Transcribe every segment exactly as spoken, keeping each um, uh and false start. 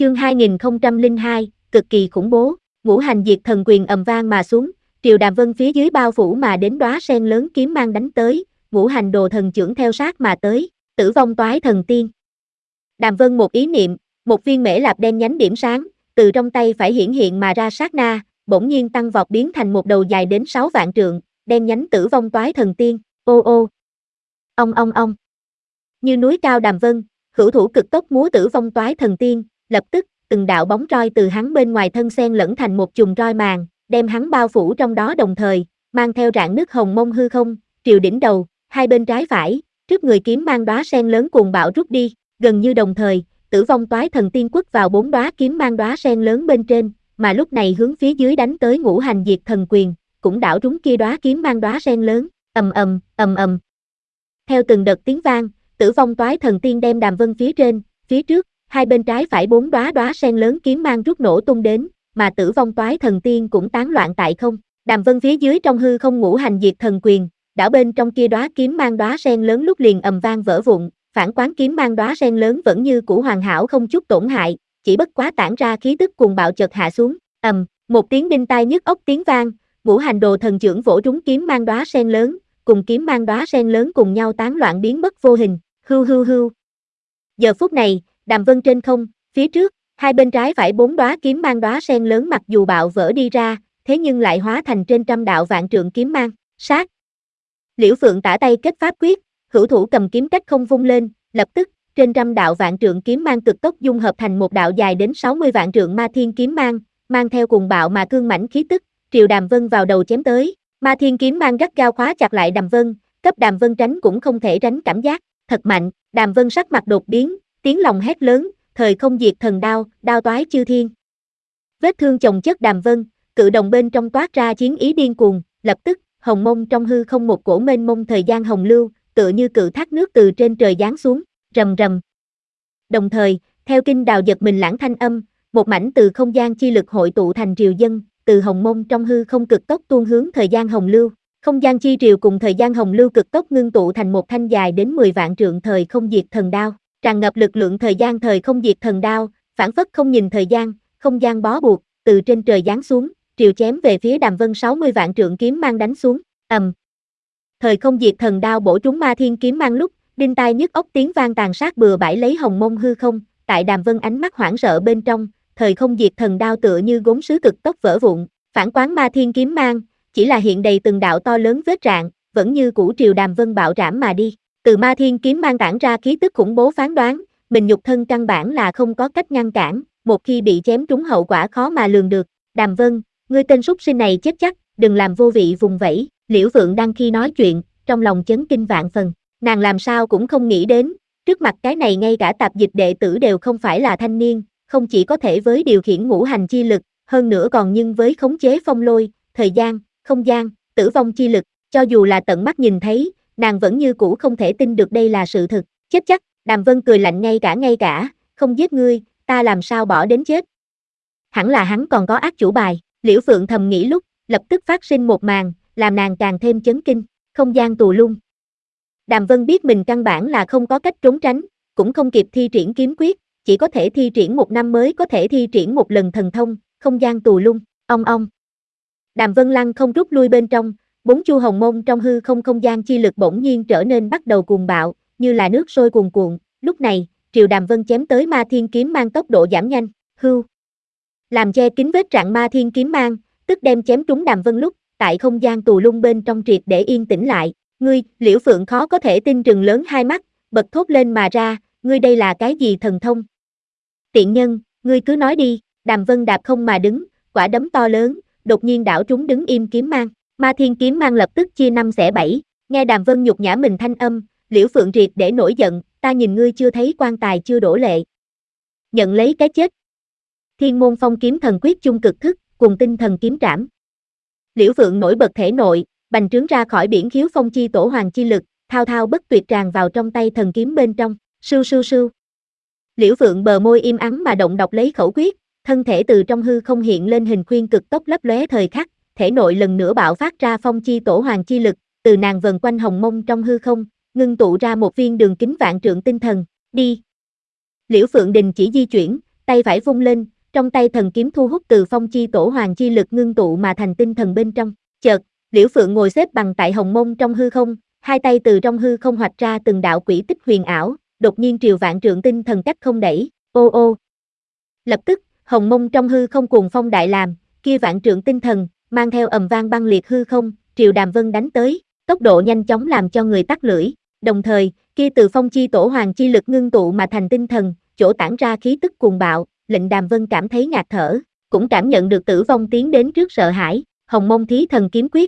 Chương hai nghìn không trăm lẻ hai, cực kỳ khủng bố, ngũ hành diệt thần quyền ầm vang mà xuống, triều Đàm Vân phía dưới bao phủ mà đến đóa sen lớn kiếm mang đánh tới, ngũ hành đồ thần chưởng theo sát mà tới, tử vong toái thần tiên. Đàm Vân một ý niệm, một viên mễ lạp đen nhánh điểm sáng, từ trong tay phải hiển hiện mà ra sát na, bỗng nhiên tăng vọt biến thành một đầu dài đến sáu vạn trượng, đen nhánh tử vong toái thần tiên, ô ô. Ong ong ong. Như núi cao Đàm Vân, hữu thủ cực tốc múa tử vong toái thần tiên, lập tức, từng đạo bóng roi từ hắn bên ngoài thân xen lẫn thành một chùm roi màng, đem hắn bao phủ trong đó đồng thời, mang theo rạn nứt hồng mông hư không, triều đỉnh đầu, hai bên trái phải, trước người kiếm mang đóa sen lớn cuồng bạo rút đi, gần như đồng thời, tử vong toái thần tiên quất vào bốn đóa kiếm mang đóa sen lớn bên trên, mà lúc này hướng phía dưới đánh tới ngũ hành diệt thần quyền, cũng đảo trúng kia đóa kiếm mang đóa sen lớn, ầm ầm, ầm ầm. Theo từng đợt tiếng vang, tử vong toái thần tiên đem Đàm Vân phía trên, phía trước, hai bên trái phải bốn đóa đóa sen lớn kiếm mang rút nổ tung đến, mà tử vong toái thần tiên cũng tán loạn tại không. Đàm Vân phía dưới trong hư không ngũ hành diệt thần quyền, đảo bên trong kia đóa kiếm mang đóa sen lớn lúc liền ầm vang vỡ vụn, phản quán kiếm mang đóa sen lớn vẫn như cũ hoàn hảo không chút tổn hại, chỉ bất quá tản ra khí tức cuồng bạo chợt hạ xuống, ầm, một tiếng đinh tai nhức óc tiếng vang, ngũ hành đồ thần chưởng vỗ trúng kiếm mang đóa sen lớn, cùng kiếm mang đóa sen lớn cùng nhau tán loạn biến mất vô hình, hưu hưu hưu. Giờ phút này, Đàm Vân trên không, phía trước, hai bên trái phải bốn đóa kiếm mang đóa sen lớn mặc dù bạo vỡ đi ra, thế nhưng lại hóa thành trên trăm đạo vạn trượng kiếm mang, sát. Liễu Phượng tả tay kết pháp quyết, hữu thủ cầm kiếm cách không vung lên, lập tức, trên trăm đạo vạn trượng kiếm mang cực tốc dung hợp thành một đạo dài đến sáu mươi vạn trượng ma thiên kiếm mang, mang theo cùng bạo mà cương mãnh khí tức, triều Đàm Vân vào đầu chém tới, ma thiên kiếm mang gắt gao khóa chặt lại Đàm Vân, cấp Đàm Vân tránh cũng không thể tránh cảm giác, thật mạnh, Đàm Vân sắc mặt đột biến, tiếng lòng hét lớn, thời không diệt thần đao, đao toái chư thiên. Vết thương chồng chất Đàm Vân, cự đồng bên trong toát ra chiến ý điên cuồng, lập tức, hồng mông trong hư không một cổ mênh mông thời gian hồng lưu, tựa như cự thác nước từ trên trời giáng xuống, rầm rầm. Đồng thời, theo kinh đào giật mình lãng thanh âm, một mảnh từ không gian chi lực hội tụ thành triều dân, từ hồng mông trong hư không cực tốc tuôn hướng thời gian hồng lưu, không gian chi triều cùng thời gian hồng lưu cực tốc ngưng tụ thành một thanh dài đến mười vạn trượng thời không diệt thần đao, tràn ngập lực lượng thời gian thời không diệt thần đao, phản phất không nhìn thời gian, không gian bó buộc, từ trên trời giáng xuống, triều chém về phía Đàm Vân sáu mươi vạn trượng kiếm mang đánh xuống, ầm. Thời không diệt thần đao bổ trúng ma thiên kiếm mang lúc, đinh tai nhức óc tiếng vang tàn sát bừa bãi lấy hồng mông hư không, tại Đàm Vân ánh mắt hoảng sợ bên trong, thời không diệt thần đao tựa như gốm sứ cực tốc vỡ vụn, phản quán ma thiên kiếm mang, chỉ là hiện đầy từng đạo to lớn vết rạn, vẫn như cũ triều Đàm Vân bạo trảm mà đi. Từ ma thiên kiếm mang tản ra khí tức khủng bố phán đoán, mình nhục thân căn bản là không có cách ngăn cản, một khi bị chém trúng hậu quả khó mà lường được. Đàm Vân, ngươi tên súc sinh này chết chắc, đừng làm vô vị vùng vẫy. Liễu Phượng đang khi nói chuyện, trong lòng chấn kinh vạn phần, nàng làm sao cũng không nghĩ đến, trước mặt cái này ngay cả tạp dịch đệ tử đều không phải là thanh niên, không chỉ có thể với điều khiển ngũ hành chi lực, hơn nữa còn nhưng với khống chế phong lôi, thời gian, không gian, tử vong chi lực, cho dù là tận mắt nhìn thấy, nàng vẫn như cũ không thể tin được đây là sự thực, chết chắc. Đàm Vân cười lạnh ngay cả ngay cả, không giết ngươi, ta làm sao bỏ đến chết. Hẳn là hắn còn có ác chủ bài, Liễu Phượng thầm nghĩ lúc, lập tức phát sinh một màn, làm nàng càng thêm chấn kinh, không gian tù lung. Đàm Vân biết mình căn bản là không có cách trốn tránh, cũng không kịp thi triển kiếm quyết, chỉ có thể thi triển một năm mới có thể thi triển một lần thần thông, không gian tù lung, ong ong. Đàm Vân lăng không rút lui bên trong, bốn chu hồng mông trong hư không không gian chi lực bỗng nhiên trở nên bắt đầu cuồng bạo, như là nước sôi cuồn cuộn, lúc này, triều Đàm Vân chém tới ma thiên kiếm mang tốc độ giảm nhanh, hưu. Làm che kín vết rạn ma thiên kiếm mang, tức đem chém trúng Đàm Vân lúc, tại không gian tù lung bên trong triệt để yên tĩnh lại, ngươi, Liễu Phượng khó có thể tin trừng lớn hai mắt, bật thốt lên mà ra, ngươi đây là cái gì thần thông? Tiện nhân, ngươi cứ nói đi, Đàm Vân đạp không mà đứng, quả đấm to lớn, đột nhiên đảo trúng đứng im kiếm mang, ma thiên kiếm mang lập tức chia năm xẻ bảy, nghe Đàm Vân nhục nhã mình thanh âm, Liễu Phượng triệt để nổi giận, ta nhìn ngươi chưa thấy quan tài chưa đổ lệ. Nhận lấy cái chết. Thiên môn phong kiếm thần quyết chung cực thức, cùng tinh thần kiếm trảm. Liễu Phượng nổi bật thể nội, bành trướng ra khỏi biển khiếu phong chi tổ hoàng chi lực, thao thao bất tuyệt tràn vào trong tay thần kiếm bên trong, sưu sưu sưu. Liễu Phượng bờ môi im ắng mà động đọc lấy khẩu quyết, thân thể từ trong hư không hiện lên hình khuyên cực tốc lấp lóe thời khắc, thể nội lần nữa bạo phát ra phong chi tổ hoàng chi lực, từ nàng vần quanh hồng mông trong hư không, ngưng tụ ra một viên đường kính vạn trượng tinh thần, đi. Liễu Phượng đình chỉ di chuyển, tay phải vung lên, trong tay thần kiếm thu hút từ phong chi tổ hoàng chi lực ngưng tụ mà thành tinh thần bên trong. Chợt, Liễu Phượng ngồi xếp bằng tại hồng mông trong hư không, hai tay từ trong hư không hoạch ra từng đạo quỹ tích huyền ảo, đột nhiên triều vạn trượng tinh thần cách không đẩy, ô ô. Lập tức, hồng mông trong hư không cuồng phong đại làm, kia vạn trượng tinh thần, mang theo ầm vang băng liệt hư không, triều Đàm Vân đánh tới, tốc độ nhanh chóng làm cho người tắc lưỡi, đồng thời, kia từ phong chi tổ hoàng chi lực ngưng tụ mà thành tinh thần, chỗ tản ra khí tức cuồng bạo, lệnh Đàm Vân cảm thấy ngạt thở, cũng cảm nhận được tử vong tiến đến trước sợ hãi, hồng mông thí thần kiếm quyết.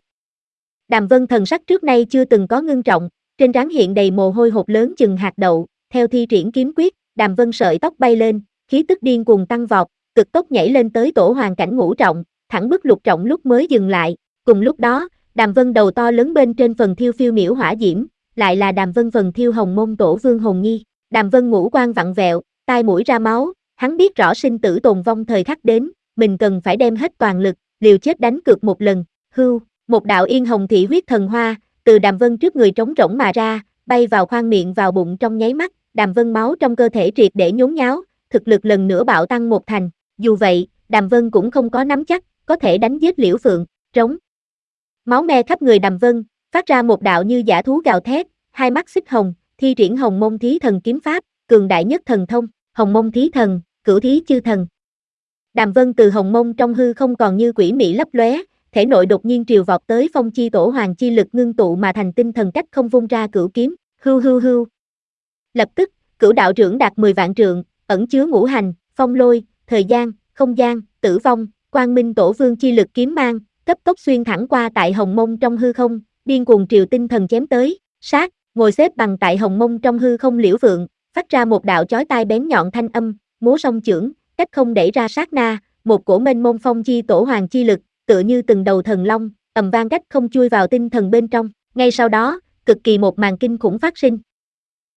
Đàm Vân thần sắc trước nay chưa từng có ngưng trọng, trên trán hiện đầy mồ hôi hột lớn chừng hạt đậu, theo thi triển kiếm quyết, Đàm Vân sợi tóc bay lên, khí tức điên cuồng tăng vọt, cực tốc nhảy lên tới tổ hoàng cảnh ngũ trọng, thẳng bức lục trọng lúc mới dừng lại. Cùng lúc đó, Đàm Vân đầu to lớn bên trên phần thiêu phiêu miểu hỏa diễm, lại là Đàm Vân phần thiêu hồng môn tổ vương hồn nghi. Đàm Vân ngũ quan vặn vẹo, tai mũi ra máu, hắn biết rõ sinh tử tồn vong thời khắc đến, mình cần phải đem hết toàn lực, liều chết đánh cược một lần. Hưu, một đạo yên hồng thị huyết thần hoa, từ Đàm Vân trước người trống rỗng mà ra, bay vào khoang miệng vào bụng trong nháy mắt, Đàm Vân máu trong cơ thể triệt để nhốn nháo, thực lực lần nữa bạo tăng một thành. Dù vậy, Đàm Vân cũng không có nắm chắc, có thể đánh giết Liễu Phượng, trống. Máu me khắp người Đàm Vân, phát ra một đạo như dã thú gào thét, hai mắt xích hồng, thi triển hồng mông thí thần kiếm pháp, cường đại nhất thần thông, hồng mông thí thần, cửu thí chư thần. Đàm Vân từ hồng mông trong hư không còn như quỷ mị lấp lóe, thể nội đột nhiên triều vọt tới phong chi tổ hoàng chi lực ngưng tụ mà thành tinh thần cách không vung ra cửu kiếm, hưu hưu hưu. Lập tức, cửu đạo trưởng đạt mười vạn trượng, ẩn chứa ngũ hành, phong lôi, thời gian, không gian, tử vong, quang minh tổ vương chi lực kiếm mang, cấp tốc xuyên thẳng qua tại hồng mông trong hư không, điên cuồng triều tinh thần chém tới, sát, ngồi xếp bằng tại hồng mông trong hư không Liễu Phượng, phát ra một đạo chói tai bén nhọn thanh âm, múa song chưởng, cách không đẩy ra sát na, một cổ mênh mông phong chi tổ hoàng chi lực, tựa như từng đầu thần long, ầm vang cách không chui vào tinh thần bên trong. Ngay sau đó, cực kỳ một màn kinh khủng phát sinh,